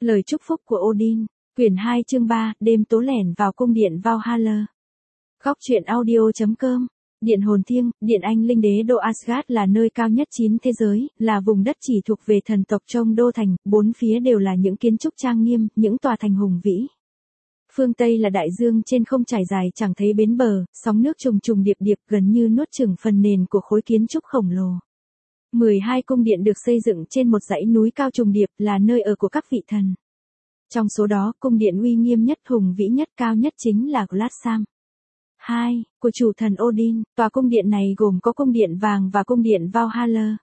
Lời chúc phúc của Odin, quyển 2 chương 3, đêm tố lẻn vào cung điện Valhalla. Góc truyện audio.com. Điện hồn thiêng, điện anh linh đế đô Asgard là nơi cao nhất 9 thế giới, là vùng đất chỉ thuộc về thần tộc trong đô thành, bốn phía đều là những kiến trúc trang nghiêm, những tòa thành hùng vĩ. Phương Tây là đại dương trên không trải dài chẳng thấy bến bờ, sóng nước trùng trùng điệp điệp gần như nuốt chửng phần nền của khối kiến trúc khổng lồ. 12 cung điện được xây dựng trên một dãy núi cao trùng điệp là nơi ở của các vị thần. Trong số đó, cung điện uy nghiêm nhất, hùng vĩ nhất, cao nhất chính là Gladsam 2, của chủ thần Odin. Tòa cung điện này gồm có cung điện vàng và cung điện Valhalla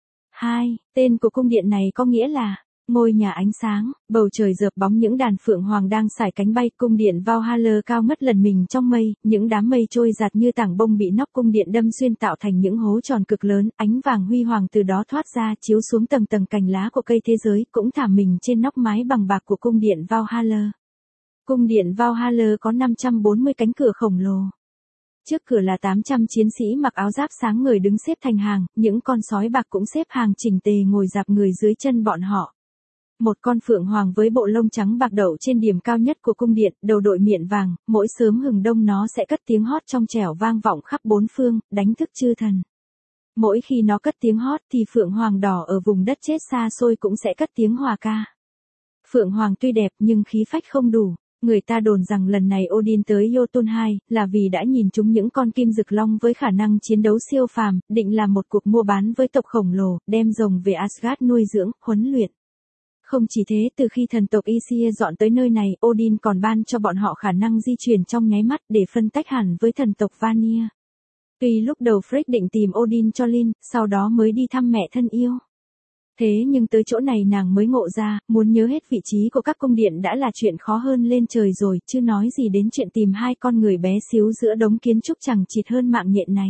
2. Tên của cung điện này có nghĩa là ngôi nhà ánh sáng. Bầu trời rợp bóng những đàn phượng hoàng đang sải cánh bay. Cung điện Valhalla cao ngất lần mình trong mây, những đám mây trôi giạt như tảng bông bị nóc cung điện đâm xuyên tạo thành những hố tròn cực lớn, ánh vàng huy hoàng từ đó thoát ra chiếu xuống tầng tầng cành lá của cây thế giới, cũng thả mình trên nóc mái bằng bạc của cung điện Valhalla. Cung điện Valhalla có 540 cánh cửa khổng lồ. Trước cửa là 800 chiến sĩ mặc áo giáp sáng ngời đứng xếp thành hàng, những con sói bạc cũng xếp hàng chỉnh tề ngồi dạp người dưới chân bọn họ. Một con phượng hoàng với bộ lông trắng bạc đậu trên điểm cao nhất của cung điện, đầu đội miện vàng, mỗi sớm hừng đông nó sẽ cất tiếng hót trong trẻo vang vọng khắp bốn phương, đánh thức chư thần. Mỗi khi nó cất tiếng hót thì phượng hoàng đỏ ở vùng đất chết xa xôi cũng sẽ cất tiếng hòa ca. Phượng hoàng tuy đẹp nhưng khí phách không đủ. Người ta đồn rằng lần này Odin tới Jotunheim là vì đã nhìn trúng những con kim rực long với khả năng chiến đấu siêu phàm, định làm một cuộc mua bán với tộc khổng lồ, đem rồng về Asgard nuôi dưỡng, huấn luyện. Không chỉ thế, từ khi thần tộc Aesir dọn tới nơi này, Odin còn ban cho bọn họ khả năng di chuyển trong nháy mắt để phân tách hẳn với thần tộc Vanir. Tuy lúc đầu Frigg định tìm Odin cho Lyn, sau đó mới đi thăm mẹ thân yêu. Thế nhưng tới chỗ này nàng mới ngộ ra, muốn nhớ hết vị trí của các cung điện đã là chuyện khó hơn lên trời rồi, chứ nói gì đến chuyện tìm hai con người bé xíu giữa đống kiến trúc chẳng chịt hơn mạng nhện này.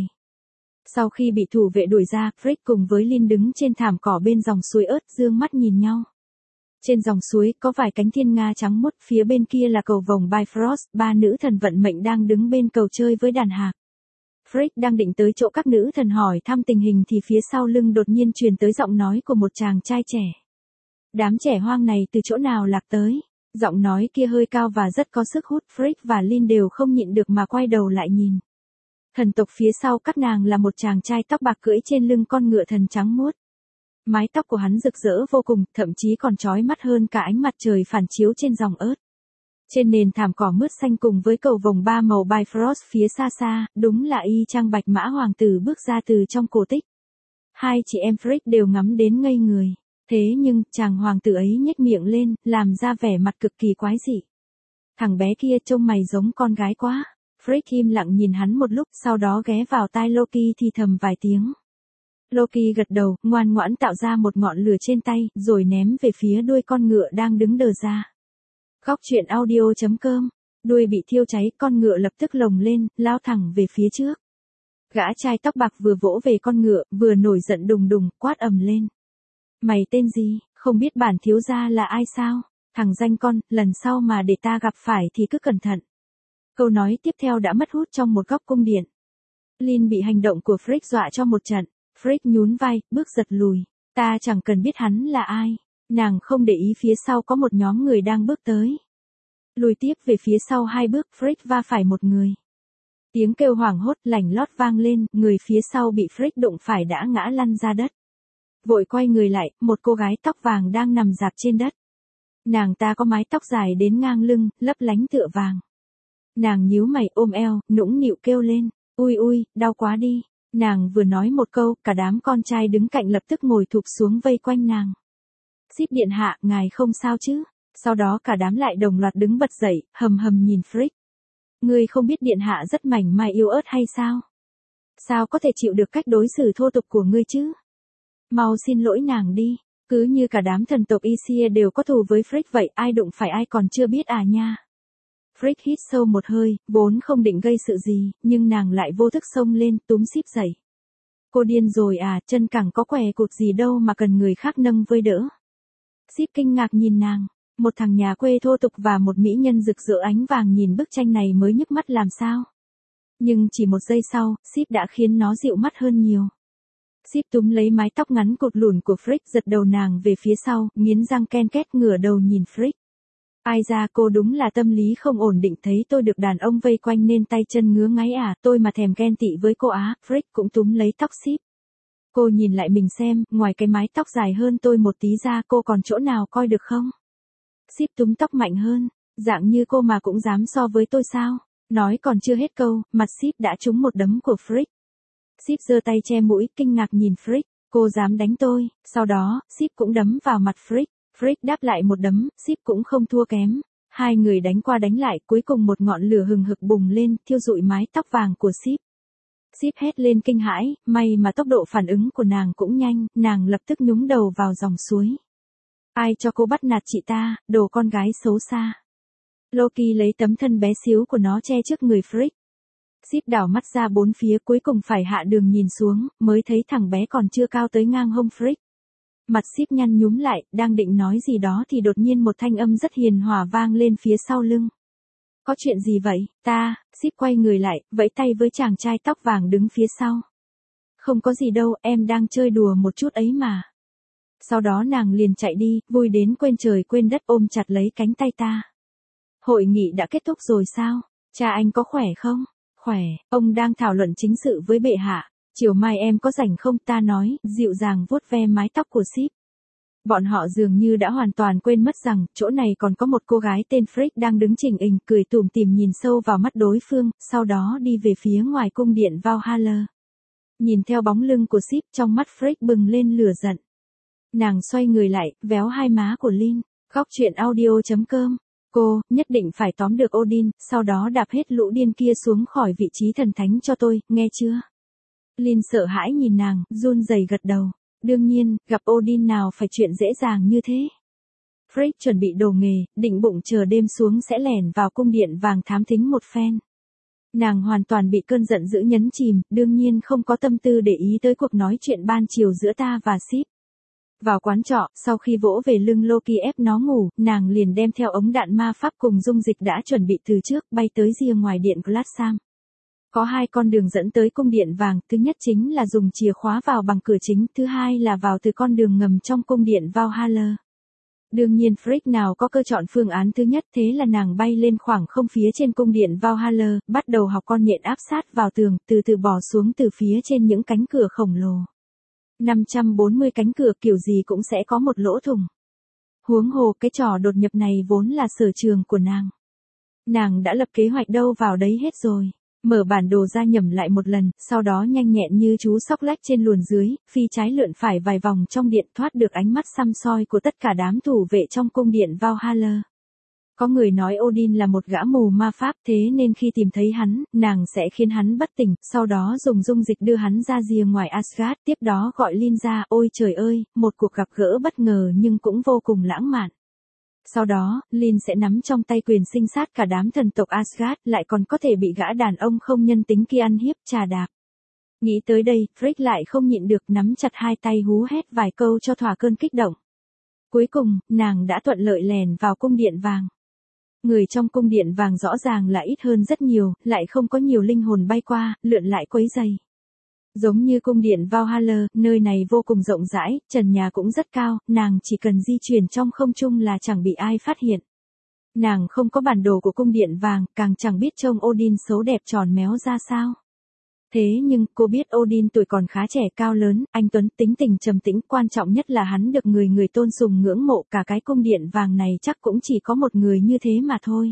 Sau khi bị thủ vệ đuổi ra, Frigg cùng với Lyn đứng trên thảm cỏ bên dòng suối ớt, dương mắt nhìn nhau. Trên dòng suối có vài cánh thiên nga trắng muốt, phía bên kia là cầu vồng Bifrost, ba nữ thần vận mệnh đang đứng bên cầu chơi với đàn hạc. Frigg đang định tới chỗ các nữ thần hỏi thăm tình hình thì phía sau lưng đột nhiên truyền tới giọng nói của một chàng trai trẻ. Đám trẻ hoang này từ chỗ nào lạc tới? Giọng nói kia hơi cao và rất có sức hút, Frigg và Lyn đều không nhịn được mà quay đầu lại nhìn. Thần tộc phía sau các nàng là một chàng trai tóc bạc cưỡi trên lưng con ngựa thần trắng muốt. Mái tóc của hắn rực rỡ vô cùng, thậm chí còn chói mắt hơn cả ánh mặt trời phản chiếu trên dòng ớt. Trên nền thảm cỏ mướt xanh cùng với cầu vồng ba màu Bifrost phía xa xa, đúng là y chang bạch mã hoàng tử bước ra từ trong cổ tích. Hai chị em Frigg đều ngắm đến ngây người. Thế nhưng, chàng hoàng tử ấy nhếch miệng lên, làm ra vẻ mặt cực kỳ quái dị. Thằng bé kia trông mày giống con gái quá. Frigg im lặng nhìn hắn một lúc, sau đó ghé vào tai Loki thì thầm vài tiếng. Loki gật đầu, ngoan ngoãn tạo ra một ngọn lửa trên tay, rồi ném về phía đuôi con ngựa đang đứng đờ ra. Góc truyện audio.com. Đuôi bị thiêu cháy, con ngựa lập tức lồng lên, lao thẳng về phía trước. Gã trai tóc bạc vừa vỗ về con ngựa, vừa nổi giận đùng đùng, quát ầm lên. Mày tên gì, không biết bản thiếu gia là ai sao? Thằng danh con, lần sau mà để ta gặp phải thì cứ cẩn thận. Câu nói tiếp theo đã mất hút trong một góc cung điện. Lyn bị hành động của Frigg dọa cho một trận. Frigg nhún vai, bước giật lùi. Ta chẳng cần biết hắn là ai. Nàng không để ý phía sau có một nhóm người đang bước tới. Lùi tiếp về phía sau 2 bước, Frigg va phải một người. Tiếng kêu hoảng hốt lảnh lót vang lên, người phía sau bị Frigg đụng phải đã ngã lăn ra đất. Vội quay người lại, một cô gái tóc vàng đang nằm rạp trên đất. Nàng ta có mái tóc dài đến ngang lưng, lấp lánh tựa vàng. Nàng nhíu mày ôm eo, nũng nịu kêu lên, ui ui, đau quá đi. Nàng vừa nói một câu, cả đám con trai đứng cạnh lập tức ngồi thụp xuống vây quanh nàng. Ship điện hạ, ngài không sao chứ? Sau đó cả đám lại đồng loạt đứng bật dậy, hầm hầm nhìn Frigg. Ngươi không biết điện hạ rất mảnh mai yếu ớt hay sao? Sao có thể chịu được cách đối xử thô tục của ngươi chứ? Mau xin lỗi nàng đi, cứ như cả đám thần tộc Aesir đều có thù với Frigg vậy, ai đụng phải ai còn chưa biết à nha. Frigg hít sâu một hơi, vốn không định gây sự gì, nhưng nàng lại vô thức xông lên, túm Ship dậy. Cô điên rồi à, chân cẳng có què cụt gì đâu mà cần người khác nâng với đỡ. Ship kinh ngạc nhìn nàng, một thằng nhà quê thô tục và một mỹ nhân rực rỡ ánh vàng nhìn bức tranh này mới nhức mắt làm sao. Nhưng chỉ một giây sau, Ship đã khiến nó dịu mắt hơn nhiều. Sip túm lấy mái tóc ngắn cụt lùn của Frick, giật đầu nàng về phía sau, nghiến răng ken két, ngửa đầu nhìn Frick. Ai ra, cô đúng là tâm lý không ổn định, thấy tôi được đàn ông vây quanh nên tay chân ngứa ngáy à, tôi mà thèm ghen tị với cô á. Frick cũng túm lấy tóc Sip. Cô nhìn lại mình xem, ngoài cái mái tóc dài hơn tôi một tí ra, cô còn chỗ nào coi được không? Sip túm tóc mạnh hơn, dạng như cô mà cũng dám so với tôi sao? Nói còn chưa hết câu, mặt Sip đã trúng một đấm của Frick. Sip giơ tay che mũi, kinh ngạc nhìn Frick, cô dám đánh tôi. Sau đó, Sip cũng đấm vào mặt Frick. Frick đáp lại một đấm, Sip cũng không thua kém. Hai người đánh qua đánh lại, cuối cùng một ngọn lửa hừng hực bùng lên, thiêu rụi mái tóc vàng của Sip. Sip hét lên kinh hãi, may mà tốc độ phản ứng của nàng cũng nhanh, nàng lập tức nhúng đầu vào dòng suối. Ai cho cô bắt nạt chị ta, đồ con gái xấu xa. Loki lấy tấm thân bé xíu của nó che trước người Frick. Sip đảo mắt ra bốn phía, cuối cùng phải hạ đường nhìn xuống, mới thấy thằng bé còn chưa cao tới ngang hông Frick. Mặt Sip nhăn nhúm lại, đang định nói gì đó thì đột nhiên một thanh âm rất hiền hòa vang lên phía sau lưng. Có chuyện gì vậy, ta? Sip quay người lại, vẫy tay với chàng trai tóc vàng đứng phía sau. Không có gì đâu, em đang chơi đùa một chút ấy mà. Sau đó nàng liền chạy đi, vui đến quên trời quên đất, ôm chặt lấy cánh tay ta. Hội nghị đã kết thúc rồi sao? Cha anh có khỏe không? Khỏe, ông đang thảo luận chính sự với bệ hạ. Chiều mai em có rảnh không, ta nói, dịu dàng vuốt ve mái tóc của Sip. Bọn họ dường như đã hoàn toàn quên mất rằng, chỗ này còn có một cô gái tên Frick đang đứng chỉnh hình, cười tủm tỉm nhìn sâu vào mắt đối phương, sau đó đi về phía ngoài cung điện Valhalla. Nhìn theo bóng lưng của Sip, trong mắt Frick bừng lên lửa giận. Nàng xoay người lại, véo hai má của Lin. Góc truyện audio.com. Cô, nhất định phải tóm được Odin, sau đó đạp hết lũ điên kia xuống khỏi vị trí thần thánh cho tôi, nghe chưa? Lin sợ hãi nhìn nàng, run rẩy gật đầu. Đương nhiên, gặp Odin nào phải chuyện dễ dàng như thế. Frick chuẩn bị đồ nghề, định bụng chờ đêm xuống sẽ lẻn vào cung điện vàng thám thính một phen. Nàng hoàn toàn bị cơn giận dữ nhấn chìm, đương nhiên không có tâm tư để ý tới cuộc nói chuyện ban chiều giữa ta và Sip. Vào quán trọ, sau khi vỗ về lưng Loki ép nó ngủ, nàng liền đem theo ống đạn ma pháp cùng dung dịch đã chuẩn bị từ trước, bay tới rìa ngoài điện Gladsam. Có hai con đường dẫn tới cung điện vàng, thứ nhất chính là dùng chìa khóa vào bằng cửa chính, thứ hai là vào từ con đường ngầm trong cung điện Valhalla. Đương nhiên Frick nào có cơ chọn phương án thứ nhất, thế là nàng bay lên khoảng không phía trên cung điện Valhalla, bắt đầu học con nhện áp sát vào tường, từ từ bò xuống từ phía trên những cánh cửa khổng lồ. 540 cánh cửa kiểu gì cũng sẽ có một lỗ thủng. Huống hồ cái trò đột nhập này vốn là sở trường của nàng. Nàng đã lập kế hoạch đâu vào đấy hết rồi. Mở bản đồ ra nhẩm lại một lần, sau đó nhanh nhẹn như chú sóc lách trên luồn dưới, phi trái lượn phải vài vòng trong điện, thoát được ánh mắt săm soi của tất cả đám thủ vệ trong cung điện Valhalla. Có người nói Odin là một gã mù ma pháp, thế nên khi tìm thấy hắn, nàng sẽ khiến hắn bất tỉnh, sau đó dùng dung dịch đưa hắn ra rìa ngoài Asgard, tiếp đó gọi Lin ra, ôi trời ơi, một cuộc gặp gỡ bất ngờ nhưng cũng vô cùng lãng mạn. Sau đó, Lin sẽ nắm trong tay quyền sinh sát cả đám thần tộc Asgard, lại còn có thể bị gã đàn ông không nhân tính kia ăn hiếp, trà đạp. Nghĩ tới đây, Frick lại không nhịn được, nắm chặt hai tay hú hét vài câu cho thỏa cơn kích động. Cuối cùng, nàng đã thuận lợi lèn vào cung điện vàng. Người trong cung điện vàng rõ ràng là ít hơn rất nhiều, lại không có nhiều linh hồn bay qua, lượn lại quấy rầy. Giống như cung điện Valhalla, nơi này vô cùng rộng rãi, trần nhà cũng rất cao, nàng chỉ cần di chuyển trong không trung là chẳng bị ai phát hiện. Nàng không có bản đồ của cung điện vàng, càng chẳng biết trông Odin xấu đẹp tròn méo ra sao. Thế nhưng, cô biết Odin tuổi còn khá trẻ, cao lớn, anh tuấn, tính tình trầm tĩnh, quan trọng nhất là hắn được người tôn sùng ngưỡng mộ, cả cái cung điện vàng này chắc cũng chỉ có một người như thế mà thôi.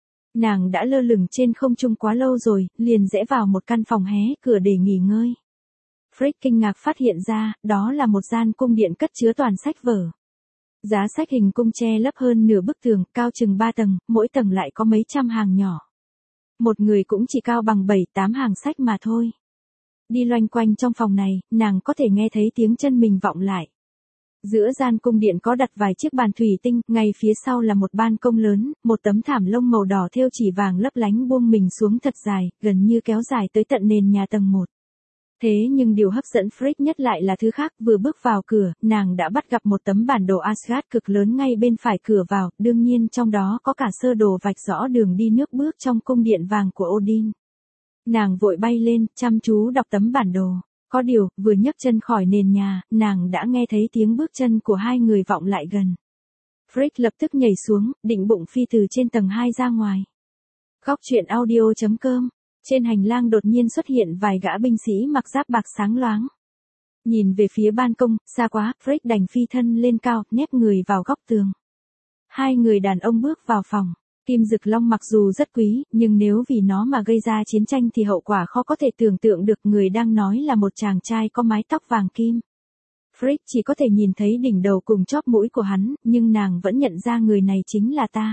Nàng đã lơ lửng trên không trung quá lâu rồi, liền rẽ vào một căn phòng hé cửa để nghỉ ngơi. Frick kinh ngạc phát hiện ra, đó là một gian cung điện cất chứa toàn sách vở. Giá sách hình cung che lấp hơn nửa bức tường, cao chừng 3 tầng, mỗi tầng lại có mấy trăm hàng nhỏ. Một người cũng chỉ cao bằng 7-8 hàng sách mà thôi. Đi loanh quanh trong phòng này, nàng có thể nghe thấy tiếng chân mình vọng lại. Giữa gian cung điện có đặt vài chiếc bàn thủy tinh, ngay phía sau là một ban công lớn, một tấm thảm lông màu đỏ thêu chỉ vàng lấp lánh buông mình xuống thật dài, gần như kéo dài tới tận nền nhà tầng 1. Thế nhưng điều hấp dẫn Frick nhất lại là thứ khác, vừa bước vào cửa, nàng đã bắt gặp một tấm bản đồ Asgard cực lớn ngay bên phải cửa vào, đương nhiên trong đó có cả sơ đồ vạch rõ đường đi nước bước trong cung điện vàng của Odin. Nàng vội bay lên, chăm chú đọc tấm bản đồ. Có điều, vừa nhấc chân khỏi nền nhà, nàng đã nghe thấy tiếng bước chân của hai người vọng lại gần. Frick lập tức nhảy xuống, định bụng phi từ trên tầng 2 ra ngoài. Góc truyện audio.com. Trên hành lang đột nhiên xuất hiện vài gã binh sĩ mặc giáp bạc sáng loáng. Nhìn về phía ban công, xa quá, Frick đành phi thân lên cao, nép người vào góc tường. Hai người đàn ông bước vào phòng. Kim Dực Long mặc dù rất quý, nhưng nếu vì nó mà gây ra chiến tranh thì hậu quả khó có thể tưởng tượng được. Người đang nói là một chàng trai có mái tóc vàng kim. Frick chỉ có thể nhìn thấy đỉnh đầu cùng chóp mũi của hắn, nhưng nàng vẫn nhận ra người này chính là ta.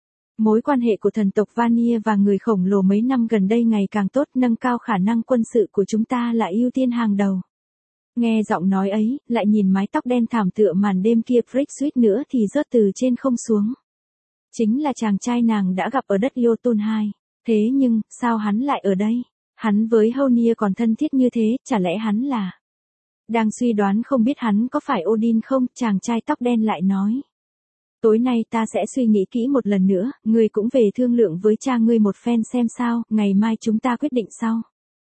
Mối quan hệ của thần tộc Vanir và người khổng lồ mấy năm gần đây ngày càng tốt, nâng cao khả năng quân sự của chúng ta là ưu tiên hàng đầu. Nghe giọng nói ấy, lại nhìn mái tóc đen thảm tựa màn đêm kia, Frick suýt nữa thì rớt từ trên không xuống. Chính là chàng trai nàng đã gặp ở đất Jotun 2. Thế nhưng, sao hắn lại ở đây? Hắn với Honir còn thân thiết như thế, chả lẽ hắn là... Đang suy đoán không biết hắn có phải Odin không, chàng trai tóc đen lại nói. Tối nay ta sẽ suy nghĩ kỹ một lần nữa, ngươi cũng về thương lượng với cha ngươi một phen xem sao, ngày mai chúng ta quyết định sau.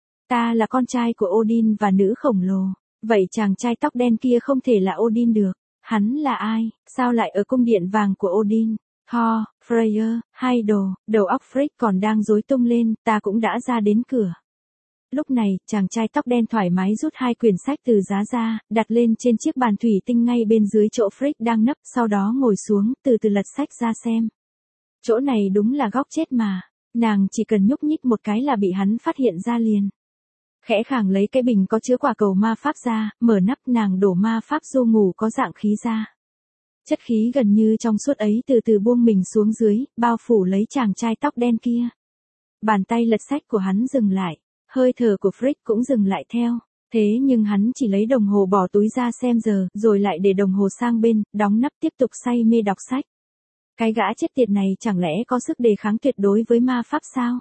Ta là con trai của Odin và nữ khổng lồ, vậy chàng trai tóc đen kia không thể là Odin được. Hắn là ai, sao lại ở cung điện vàng của Odin? Thor, Freyr, hay đầu óc Frick còn đang rối tung lên, ta cũng đã ra đến cửa. Lúc này, chàng trai tóc đen thoải mái rút hai quyển sách từ giá ra, đặt lên trên chiếc bàn thủy tinh ngay bên dưới chỗ Frick đang nấp, sau đó ngồi xuống, từ từ lật sách ra xem. Chỗ này đúng là góc chết mà, nàng chỉ cần nhúc nhích một cái là bị hắn phát hiện ra liền. Khẽ khàng lấy cái bình có chứa quả cầu ma pháp ra, mở nắp, nàng đổ ma pháp du ngủ có dạng khí ra. Chất khí gần như trong suốt ấy từ từ buông mình xuống dưới, bao phủ lấy chàng trai tóc đen kia. Bàn tay lật sách của hắn dừng lại, hơi thở của Frick cũng dừng lại theo. Thế nhưng hắn chỉ lấy đồng hồ bỏ túi ra xem giờ, rồi lại để đồng hồ sang bên, đóng nắp tiếp tục say mê đọc sách. Cái gã chết tiệt này chẳng lẽ có sức đề kháng tuyệt đối với ma pháp sao?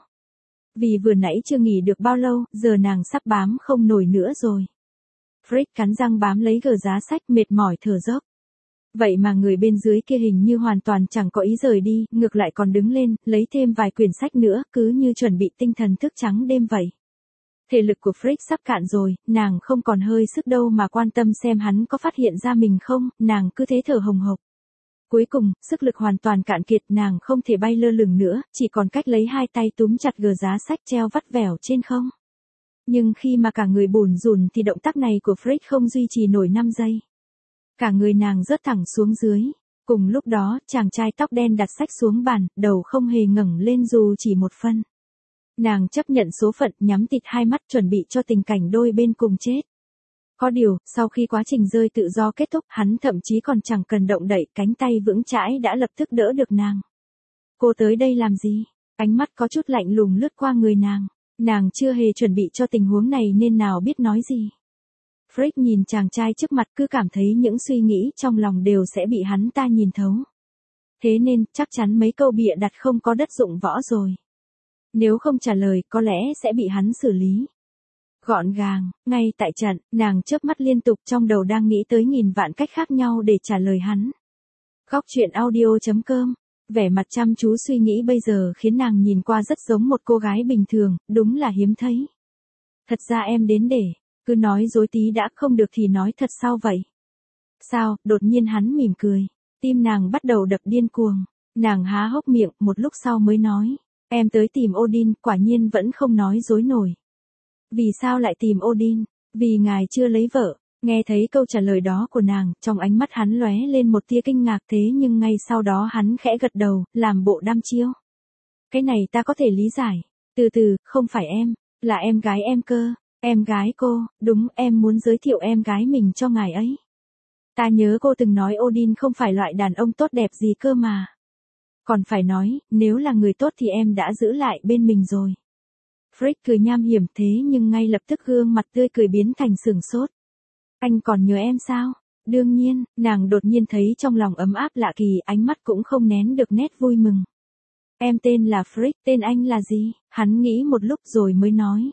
Vì vừa nãy chưa nghỉ được bao lâu, giờ nàng sắp bám không nổi nữa rồi. Frick cắn răng bám lấy gờ giá sách, mệt mỏi thở dốc. Vậy mà người bên dưới kia hình như hoàn toàn chẳng có ý rời đi, ngược lại còn đứng lên, lấy thêm vài quyển sách nữa, cứ như chuẩn bị tinh thần thức trắng đêm vậy. Thể lực của Frick sắp cạn rồi, nàng không còn hơi sức đâu mà quan tâm xem hắn có phát hiện ra mình không, nàng cứ thế thở hồng hộc. Cuối cùng, sức lực hoàn toàn cạn kiệt, nàng không thể bay lơ lửng nữa, chỉ còn cách lấy hai tay túm chặt gờ giá sách treo vắt vẻo trên không. Nhưng khi mà cả người bủn rủn thì động tác này của Frick không duy trì nổi 5 giây. Cả người nàng rớt thẳng xuống dưới. Cùng lúc đó, chàng trai tóc đen đặt sách xuống bàn, đầu không hề ngẩng lên dù chỉ một phân. Nàng chấp nhận số phận, nhắm tịt hai mắt chuẩn bị cho tình cảnh đôi bên cùng chết. Có điều, sau khi quá trình rơi tự do kết thúc, hắn thậm chí còn chẳng cần động đậy, cánh tay vững chãi đã lập tức đỡ được nàng. Cô tới đây làm gì? Ánh mắt có chút lạnh lùng lướt qua người nàng. Nàng chưa hề chuẩn bị cho tình huống này nên nào biết nói gì. Frick nhìn chàng trai trước mặt cứ cảm thấy những suy nghĩ trong lòng đều sẽ bị hắn ta nhìn thấu. Thế nên, chắc chắn mấy câu bịa đặt không có đất dụng võ rồi. Nếu không trả lời, có lẽ sẽ bị hắn xử lý. Gọn gàng, ngay tại trận, nàng chớp mắt liên tục trong đầu đang nghĩ tới nghìn vạn cách khác nhau để trả lời hắn. Góc truyện audio.com. Vẻ mặt chăm chú suy nghĩ bây giờ khiến nàng nhìn qua rất giống một cô gái bình thường, đúng là hiếm thấy. Thật ra em đến để, cứ nói dối tí đã, không được thì nói thật sao vậy? Sao, đột nhiên hắn mỉm cười. Tim nàng bắt đầu đập điên cuồng. Nàng há hốc miệng, một lúc sau mới nói. Em tới tìm Odin, quả nhiên vẫn không nói dối nổi. Vì sao lại tìm Odin? Vì ngài chưa lấy vợ. Nghe thấy câu trả lời đó của nàng, trong ánh mắt hắn lóe lên một tia kinh ngạc, thế nhưng ngay sau đó hắn khẽ gật đầu, làm bộ đăm chiêu. Cái này ta có thể lý giải. Từ từ, không phải em, là em gái em cơ. Em gái cô, đúng, em muốn giới thiệu em gái mình cho ngài ấy. Ta nhớ cô từng nói Odin không phải loại đàn ông tốt đẹp gì cơ mà. Còn phải nói, nếu là người tốt thì em đã giữ lại bên mình rồi. Frick cười nham hiểm, thế nhưng ngay lập tức gương mặt tươi cười biến thành sửng sốt. Anh còn nhớ em sao? Đương nhiên, nàng đột nhiên thấy trong lòng ấm áp lạ kỳ, ánh mắt cũng không nén được nét vui mừng. Em tên là Frick, tên anh là gì? Hắn nghĩ một lúc rồi mới nói.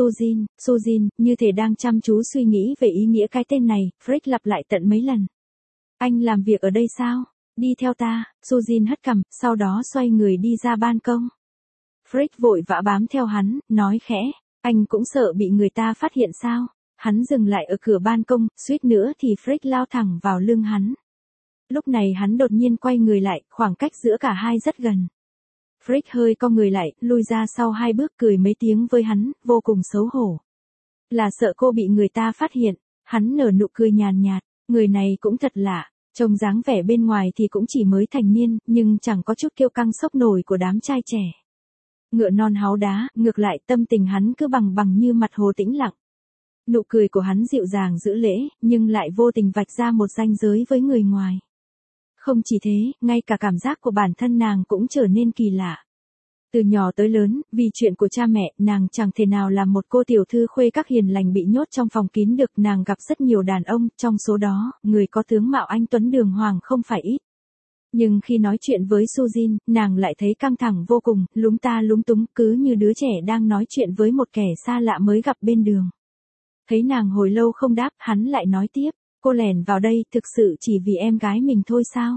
Sujin, như thể đang chăm chú suy nghĩ về ý nghĩa cái tên này, Frick lặp lại tận mấy lần. Anh làm việc ở đây sao? Đi theo ta, Sujin hất cằm, sau đó xoay người đi ra ban công. Frick vội vã bám theo hắn, nói khẽ, anh cũng sợ bị người ta phát hiện sao? Hắn dừng lại ở cửa ban công, suýt nữa thì Frick lao thẳng vào lưng hắn. Lúc này hắn đột nhiên quay người lại, khoảng cách giữa cả hai rất gần. Frick hơi cong người lại, lui ra sau 2 bước cười mấy tiếng với hắn, vô cùng xấu hổ. Là sợ cô bị người ta phát hiện, hắn nở nụ cười nhàn nhạt, người này cũng thật lạ, trông dáng vẻ bên ngoài thì cũng chỉ mới thành niên, nhưng chẳng có chút kiêu căng sốc nổi của đám trai trẻ. Ngựa non háu đá, ngược lại tâm tình hắn cứ bằng bằng như mặt hồ tĩnh lặng. Nụ cười của hắn dịu dàng giữ lễ, nhưng lại vô tình vạch ra một ranh giới với người ngoài. Không chỉ thế, ngay cả cảm giác của bản thân nàng cũng trở nên kỳ lạ. Từ nhỏ tới lớn, vì chuyện của cha mẹ, nàng chẳng thể nào làm một cô tiểu thư khuê các hiền lành bị nhốt trong phòng kín được. Nàng gặp rất nhiều đàn ông, trong số đó, người có tướng mạo anh tuấn đường hoàng không phải ít. Nhưng khi nói chuyện với Sujin, nàng lại thấy căng thẳng vô cùng, lúng ta lúng túng, cứ như đứa trẻ đang nói chuyện với một kẻ xa lạ mới gặp bên đường. Thấy nàng hồi lâu không đáp, hắn lại nói tiếp, cô lẻn vào đây thực sự chỉ vì em gái mình thôi sao?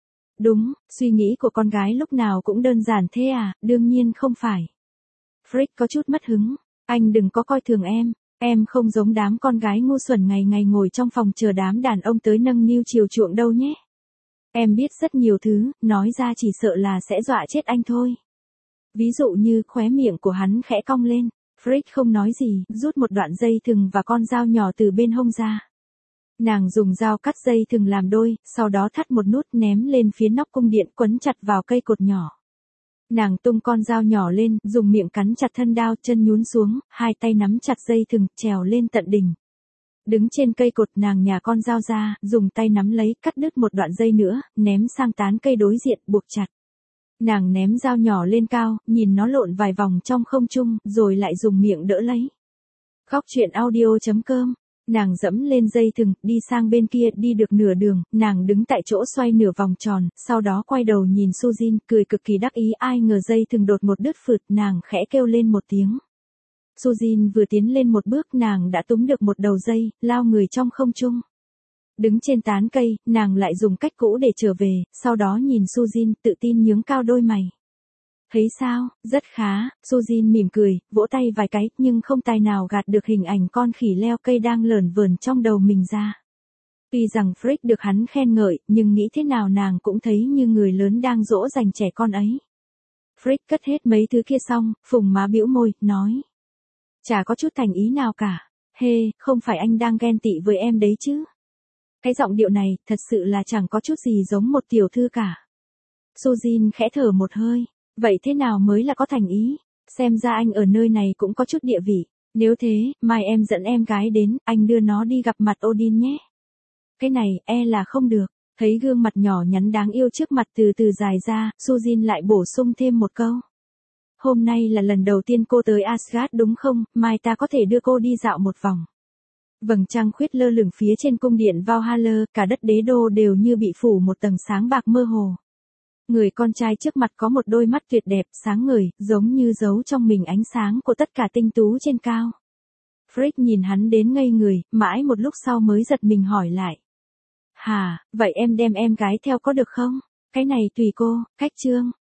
Đúng, suy nghĩ của con gái lúc nào cũng đơn giản thế à, đương nhiên không phải. Frick có chút mất hứng, anh đừng có coi thường em không giống đám con gái ngu xuẩn ngày ngày ngồi trong phòng chờ đám đàn ông tới nâng niu chiều chuộng đâu nhé. Em biết rất nhiều thứ, nói ra chỉ sợ là sẽ dọa chết anh thôi. Ví dụ như khóe miệng của hắn khẽ cong lên, Frick không nói gì, rút một đoạn dây thừng và con dao nhỏ từ bên hông ra. Nàng dùng dao cắt dây thừng làm đôi, sau đó thắt một nút ném lên phía nóc cung điện quấn chặt vào cây cột nhỏ. Nàng tung con dao nhỏ lên, dùng miệng cắn chặt thân đao, chân nhún xuống, 2 tay nắm chặt dây thừng, trèo lên tận đỉnh. Đứng trên cây cột nàng nhả con dao ra, dùng tay nắm lấy, cắt đứt một đoạn dây nữa, ném sang tán cây đối diện, buộc chặt. Nàng ném dao nhỏ lên cao, nhìn nó lộn vài vòng trong không trung, rồi lại dùng miệng đỡ lấy. Góc truyện audio.com. Nàng dẫm lên dây thừng, đi sang bên kia, đi được nửa đường, nàng đứng tại chỗ xoay nửa vòng tròn, sau đó quay đầu nhìn Sujin, cười cực kỳ đắc ý, ai ngờ dây thừng đột một đứt phượt, nàng khẽ kêu lên một tiếng. Sujin vừa tiến lên một bước, nàng đã túm được một đầu dây, lao người trong không trung. Đứng trên tán cây, nàng lại dùng cách cũ để trở về, sau đó nhìn Sujin, tự tin nhướng cao đôi mày. Thấy sao, rất khá, Sujin mỉm cười, vỗ tay vài cái, nhưng không tài nào gạt được hình ảnh con khỉ leo cây đang lởn vởn trong đầu mình ra. Tuy rằng Frick được hắn khen ngợi, nhưng nghĩ thế nào nàng cũng thấy như người lớn đang dỗ dành trẻ con ấy. Frick cất hết mấy thứ kia xong, phùng má bĩu môi, nói. Chả có chút thành ý nào cả, không phải anh đang ghen tị với em đấy chứ. Cái giọng điệu này, thật sự là chẳng có chút gì giống một tiểu thư cả. Sujin khẽ thở một hơi. Vậy thế nào mới là có thành ý? Xem ra anh ở nơi này cũng có chút địa vị. Nếu thế, mai em dẫn em gái đến, anh đưa nó đi gặp mặt Odin nhé. Cái này, là không được. Thấy gương mặt nhỏ nhắn đáng yêu trước mặt từ từ dài ra, Sujin lại bổ sung thêm một câu. Hôm nay là lần đầu tiên cô tới Asgard đúng không? Mai ta có thể đưa cô đi dạo một vòng. Vầng trăng khuyết lơ lửng phía trên cung điện Valhalla, cả đất đế đô đều như bị phủ một tầng sáng bạc mơ hồ. Người con trai trước mặt có một đôi mắt tuyệt đẹp, sáng ngời, giống như giấu trong mình ánh sáng của tất cả tinh tú trên cao. Frick nhìn hắn đến ngây người, mãi một lúc sau mới giật mình hỏi lại. Vậy em đem em gái theo có được không? Cái này tùy cô, cách chương.